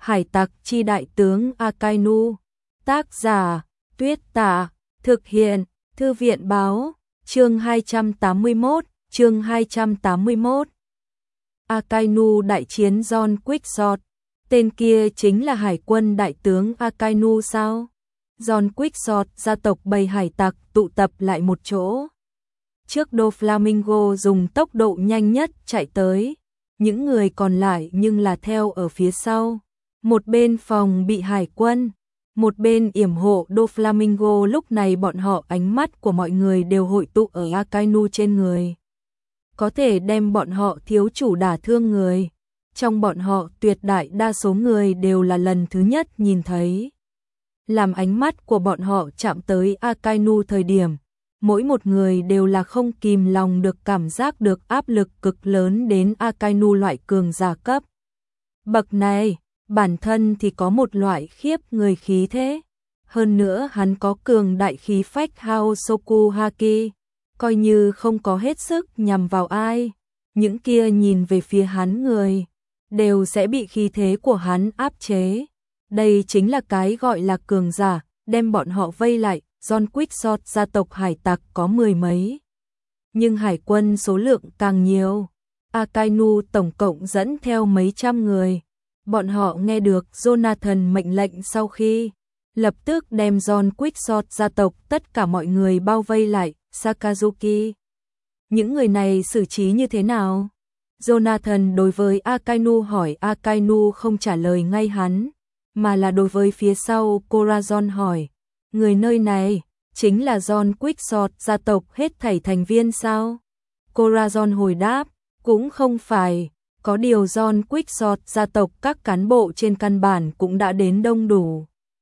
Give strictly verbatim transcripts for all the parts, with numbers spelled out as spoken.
Hải tặc chi đại tướng Akainu. Tác giả Tuyết Tả. Thực hiện Thư viện Báo. Chương hai trăm tám mươi mốt. Chương hai trăm tám mươi mốt. Akainu đại chiến John Quixote. Tên kia chính là hải quân đại tướng Akainu sao? John Quixote gia tộc bầy hải tặc tụ tập lại một chỗ. Trước Doflamingo dùng tốc độ nhanh nhất chạy tới, những người còn lại nhưng là theo ở phía sau. Một bên phòng bị hải quân, một bên yểm hộ Doflamingo. Lúc này bọn họ ánh mắt của mọi người đều hội tụ ở Akainu trên người. Có thể đem bọn họ thiếu chủ đả thương người. Trong bọn họ tuyệt đại đa số người đều là lần thứ nhất nhìn thấy. Làm ánh mắt của bọn họ chạm tới Akainu thời điểm, mỗi một người đều là không kìm lòng được cảm giác được áp lực cực lớn đến Akainu loại cường giả cấp bậc này. Bản thân thì có một loại khiếp người khí thế. Hơn nữa hắn có cường đại khí phách Haosoku Haki. Coi như không có hết sức nhằm vào ai, những kia nhìn về phía hắn người đều sẽ bị khí thế của hắn áp chế. Đây chính là cái gọi là cường giả, đem bọn họ vây lại. John Quixote gia tộc hải tặc có mười mấy, nhưng hải quân số lượng càng nhiều. Akainu tổng cộng dẫn theo mấy trăm người. Bọn họ nghe được Jonathan mệnh lệnh sau khi lập tức đem John Quixote gia tộc tất cả mọi người bao vây lại. Sakazuki, những người này xử trí như thế nào? Jonathan đối với Akainu hỏi. Akainu không trả lời ngay hắn, mà là đối với phía sau Corazon hỏi. Người nơi này chính là John Quixote gia tộc hết thảy thành viên sao? Corazon hồi đáp, cũng không phải, có điều John Quixote gia tộc các cán bộ trên căn bản cũng đã đến đông đủ.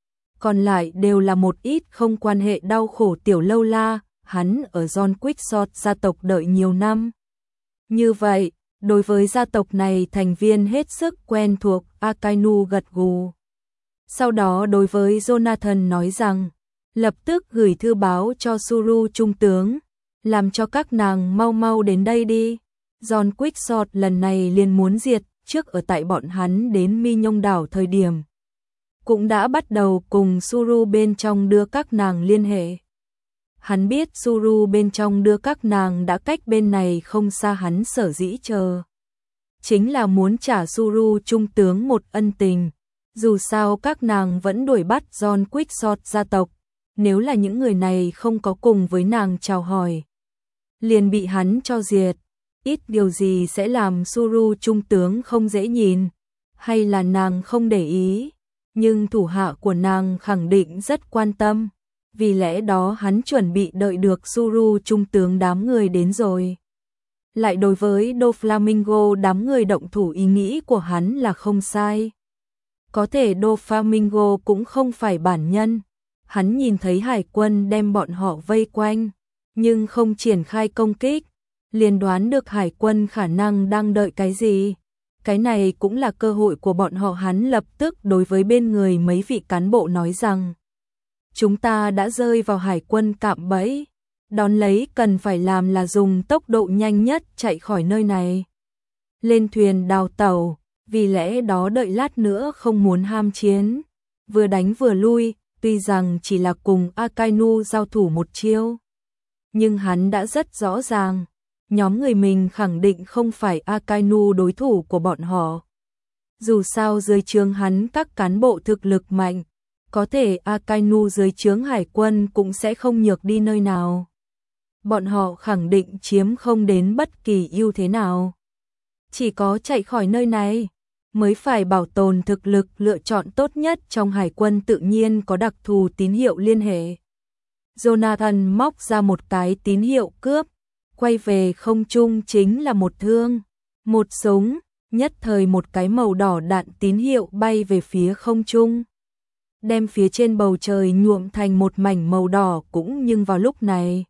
Còn lại đều là một ít không quan hệ đau khổ tiểu lâu la. Hắn ở John Quixote gia tộc đợi nhiều năm. Như vậy, đối với gia tộc này thành viên hết sức quen thuộc. Akainu gật gù. Sau đó đối với Jonathan nói rằng, lập tức gửi thư báo cho Suru trung tướng, làm cho các nàng mau mau đến đây đi. John Quixote lần này liền muốn diệt, trước ở tại bọn hắn đến Mi Nhông đảo thời điểm, cũng đã bắt đầu cùng Suru bên trong đưa các nàng liên hệ. Hắn biết Suru bên trong đưa các nàng đã cách bên này không xa, hắn sở dĩ chờ chính là muốn trả Suru trung tướng một ân tình. Dù sao các nàng vẫn đuổi bắt John Quixote gia tộc, nếu là những người này không có cùng với nàng chào hỏi, liền bị hắn cho diệt. Ít điều gì sẽ làm Suru trung tướng không dễ nhìn, hay là nàng không để ý, nhưng thủ hạ của nàng khẳng định rất quan tâm. Vì lẽ đó hắn chuẩn bị đợi được Suru trung tướng đám người đến rồi, lại đối với Doflamingo đám người động thủ. Ý nghĩ của hắn là không sai. Có thể Doflamingo cũng không phải bản nhân. Hắn nhìn thấy hải quân đem bọn họ vây quanh, nhưng không triển khai công kích, liền đoán được hải quân khả năng đang đợi cái gì. Cái này cũng là cơ hội của bọn họ. Hắn lập tức đối với bên người mấy vị cán bộ nói rằng, chúng ta đã rơi vào hải quân cạm bẫy, đón lấy cần phải làm là dùng tốc độ nhanh nhất chạy khỏi nơi này, lên thuyền đào tàu. Vì lẽ đó đợi lát nữa không muốn ham chiến, vừa đánh vừa lui. Tuy rằng chỉ là cùng Akainu giao thủ một chiêu, nhưng hắn đã rất rõ ràng, nhóm người mình khẳng định không phải Akainu đối thủ của bọn họ. Dù sao dưới trướng hắn các cán bộ thực lực mạnh, có thể Akainu dưới trướng hải quân cũng sẽ không nhược đi nơi nào. Bọn họ khẳng định chiếm không đến bất kỳ ưu thế nào. Chỉ có chạy khỏi nơi này mới phải bảo tồn thực lực. Lựa chọn tốt nhất trong hải quân tự nhiên có đặc thù tín hiệu liên hệ. Jonathan móc ra một cái tín hiệu cướp, quay về không trung chính là một thương, một súng. Nhất thời một cái màu đỏ đạn tín hiệu bay về phía không trung, đem phía trên bầu trời nhuộm thành một mảnh màu đỏ. Cũng nhưng vào lúc này,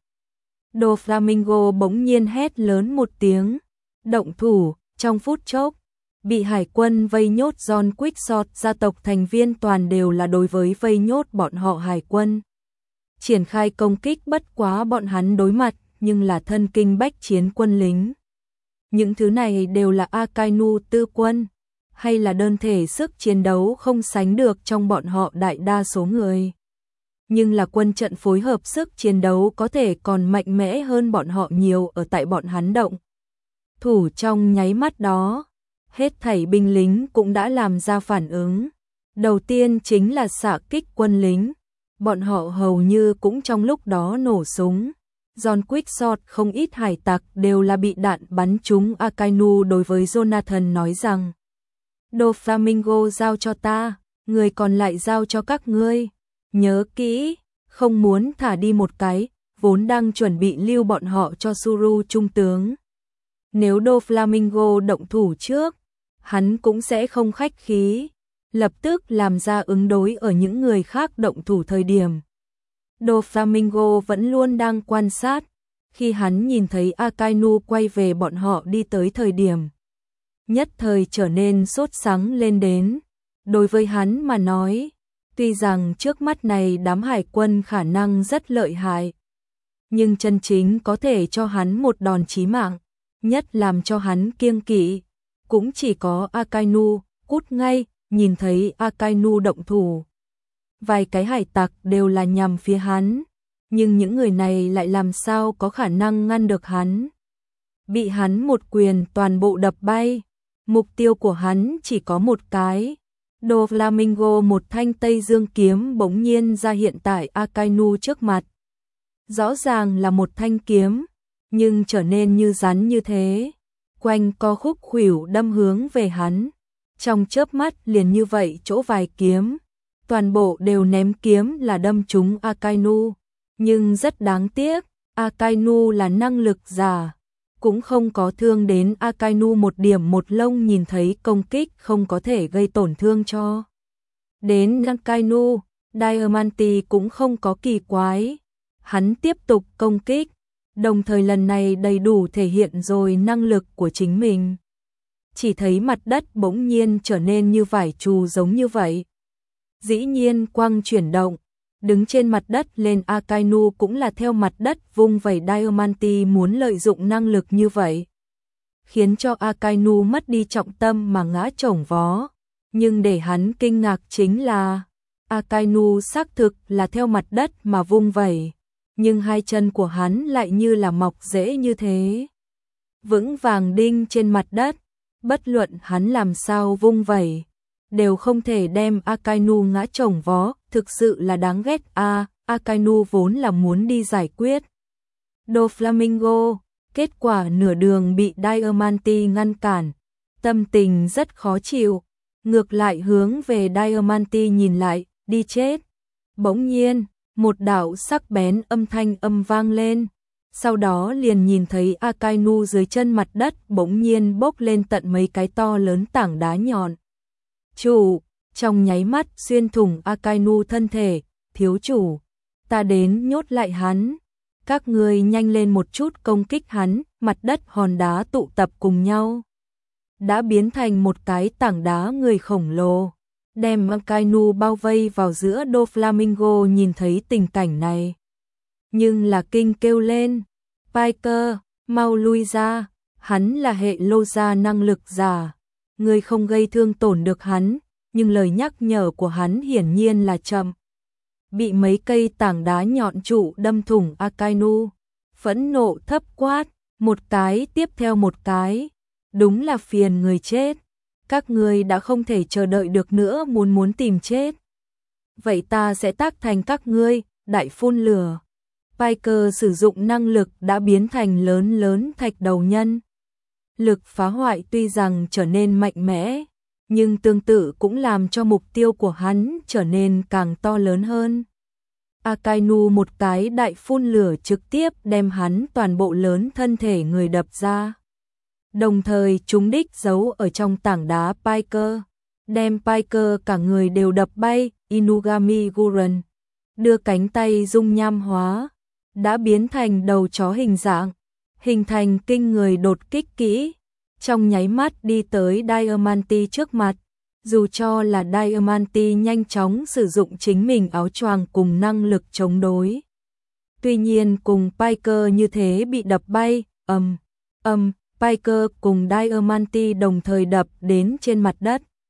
Doflamingo bỗng nhiên hét lớn một tiếng, động thủ. Trong phút chốc, bị hải quân vây nhốt John Quixote gia tộc thành viên toàn đều là đối với vây nhốt bọn họ hải quân triển khai công kích. Bất quá bọn hắn đối mặt nhưng là thân kinh bách chiến quân lính. Những thứ này đều là Akainu tư quân. hay là đơn thể sức chiến đấu không sánh được trong bọn họ đại đa số người. Nhưng là quân trận phối hợp sức chiến đấu có thể còn mạnh mẽ hơn bọn họ nhiều ở tại bọn hắn động. Thủ trong nháy mắt đó, hết thảy binh lính cũng đã làm ra phản ứng. Đầu tiên chính là xạ kích quân lính, bọn họ hầu như cũng trong lúc đó nổ súng. John Quickshot không ít hải tặc đều là bị đạn bắn trúng. Akainu đối với Jonathan nói rằng, Doflamingo giao cho ta, người còn lại giao cho các ngươi. Nhớ kỹ, không muốn thả đi một cái, vốn đang chuẩn bị lưu bọn họ cho Suru trung tướng. Nếu Doflamingo động thủ trước, hắn cũng sẽ không khách khí, lập tức làm ra ứng đối ở những người khác động thủ thời điểm. Doflamingo vẫn luôn đang quan sát, khi hắn nhìn thấy Akainu quay về bọn họ đi tới thời điểm, nhất thời trở nên sốt sắng lên đến. Đối với hắn mà nói, tuy rằng trước mắt này đám hải quân khả năng rất lợi hại, nhưng chân chính có thể cho hắn một đòn chí mạng, nhất làm cho hắn kiêng kỵ, cũng chỉ có Akainu. Cút ngay, nhìn thấy Akainu động thủ, vài cái hải tặc đều là nhằm phía hắn, nhưng những người này lại làm sao có khả năng ngăn được hắn. Bị hắn một quyền toàn bộ đập bay, mục tiêu của hắn chỉ có một cái. Doflamingo một thanh Tây Dương kiếm bỗng nhiên ra hiện tại Akainu trước mặt. Rõ ràng là một thanh kiếm, nhưng trở nên như rắn như thế, quanh co khúc khuỷu đâm hướng về hắn. Trong chớp mắt liền như vậy chỗ vài kiếm, toàn bộ đều ném kiếm là đâm trúng Akainu. Nhưng rất đáng tiếc, Akainu là năng lực giả, cũng không có thương đến Akainu một điểm một lông. Nhìn thấy công kích không có thể gây tổn thương cho đến Akainu, Diamante cũng không có kỳ quái, hắn tiếp tục công kích, đồng thời lần này đầy đủ thể hiện rồi năng lực của chính mình. Chỉ thấy mặt đất bỗng nhiên trở nên như vải trù giống như vậy. Dĩ nhiên quang chuyển động, đứng trên mặt đất lên. Akainu cũng là theo mặt đất vung vẩy. Diamante muốn lợi dụng năng lực như vậy, khiến cho Akainu mất đi trọng tâm mà ngã chổng vó. Nhưng để hắn kinh ngạc chính là, Akainu xác thực là theo mặt đất mà vung vẩy, nhưng hai chân của hắn lại như là mọc rễ như thế, vững vàng đinh trên mặt đất. Bất luận hắn làm sao vung vẩy, đều không thể đem Akainu ngã chồng vó, thực sự là đáng ghét a. À, Akainu vốn là muốn đi giải quyết Doflamingo, kết quả nửa đường bị Diamante ngăn cản, tâm tình rất khó chịu, ngược lại hướng về Diamante nhìn lại, đi chết. Bỗng nhiên, một đạo sắc bén âm thanh âm vang lên. Sau đó liền nhìn thấy Akainu dưới chân mặt đất bỗng nhiên bốc lên tận mấy cái to lớn tảng đá nhọn. Chủ, trong nháy mắt xuyên thủng Akainu thân thể. Thiếu chủ, ta đến nhốt lại hắn. Các ngươi nhanh lên một chút công kích hắn. Mặt đất hòn đá tụ tập cùng nhau, đã biến thành một cái tảng đá người khổng lồ, đem Akainu bao vây vào giữa. Doflamingo nhìn thấy tình cảnh này, nhưng là kinh kêu lên, Piker, mau lui ra, hắn là hệ lô gia năng lực giả, ngươi không gây thương tổn được hắn. Nhưng lời nhắc nhở của hắn hiển nhiên là chậm, bị mấy cây tảng đá nhọn trụ đâm thủng. Akainu phẫn nộ thấp quát, một cái tiếp theo một cái, đúng là phiền người chết. Các ngươi đã không thể chờ đợi được nữa, muốn muốn tìm chết, vậy ta sẽ tác thành các ngươi. Đại phun lửa, Piker sử dụng năng lực đã biến thành lớn lớn thạch đầu nhân. Lực phá hoại tuy rằng trở nên mạnh mẽ, nhưng tương tự cũng làm cho mục tiêu của hắn trở nên càng to lớn hơn. Akainu một cái đại phun lửa trực tiếp đem hắn toàn bộ lớn thân thể người đập ra, đồng thời trúng đích giấu ở trong tảng đá Piker, đem Piker cả người đều đập bay. Inugami Gurren đưa cánh tay dung nham hóa, đã biến thành đầu chó hình dạng, hình thành kinh người đột kích kỹ, trong nháy mắt đi tới Diamante trước mặt. Dù cho là Diamante nhanh chóng sử dụng chính mình áo choàng cùng năng lực chống đối, tuy nhiên cùng Piker như thế bị đập bay. Ầm, ầm, Piker cùng Diamante đồng thời đập đến trên mặt đất.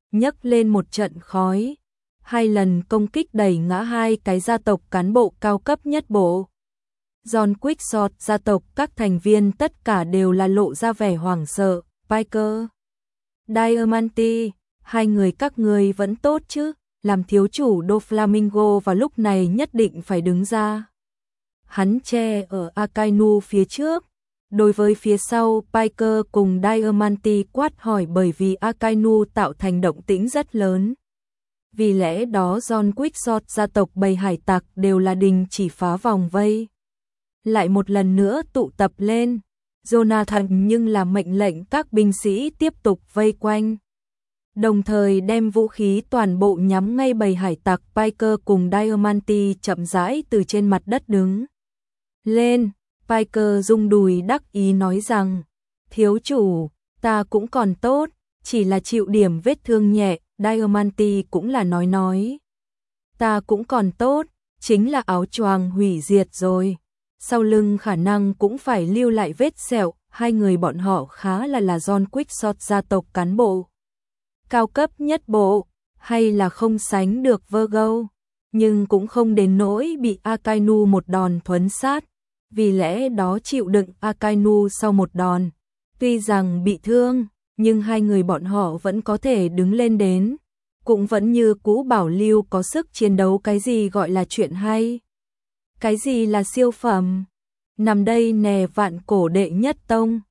nhấc lên một trận khói. Hai lần công kích đẩy ngã hai cái gia tộc cán bộ cao cấp nhất bộ. John Quickshot gia tộc các thành viên tất cả đều là lộ ra vẻ hoảng sợ. Piker, Diamante, hai người các người vẫn tốt chứ? Làm thiếu chủ Doflamingo vào lúc này nhất định phải đứng ra. Hắn che ở Akainu phía trước. Đối với phía sau, Piker cùng Diamante quát hỏi bởi vì Akainu tạo thành động tĩnh rất lớn. Vì lẽ đó John Quickshot gia tộc bầy hải tặc đều là đình chỉ phá vòng vây. Lại một lần nữa tụ tập lên. Jonathan nhưng là mệnh lệnh các binh sĩ tiếp tục vây quanh. Đồng thời đem vũ khí toàn bộ nhắm ngay bầy hải tặc. Piker cùng Diamante chậm rãi từ trên mặt đất đứng lên. Piker rung đùi đắc ý nói rằng, thiếu chủ, ta cũng còn tốt, chỉ là chịu điểm vết thương nhẹ. Diamante cũng là nói nói, ta cũng còn tốt, chính là áo choàng hủy diệt rồi. Sau lưng khả năng cũng phải lưu lại vết sẹo. Hai người bọn họ khá là là John Quickshot gia tộc cán bộ cao cấp nhất bộ, hay là không sánh được Virgo, nhưng cũng không đến nỗi bị Akainu một đòn thuấn sát. Vì lẽ đó chịu đựng Akainu sau một đòn. Tuy rằng bị thương, nhưng hai người bọn họ vẫn có thể đứng lên đến. Cũng vẫn như cũ bảo lưu có sức chiến đấu. Cái gì gọi là chuyện hay? Cái gì là siêu phẩm? Nằm đây nè vạn cổ đệ nhất tông.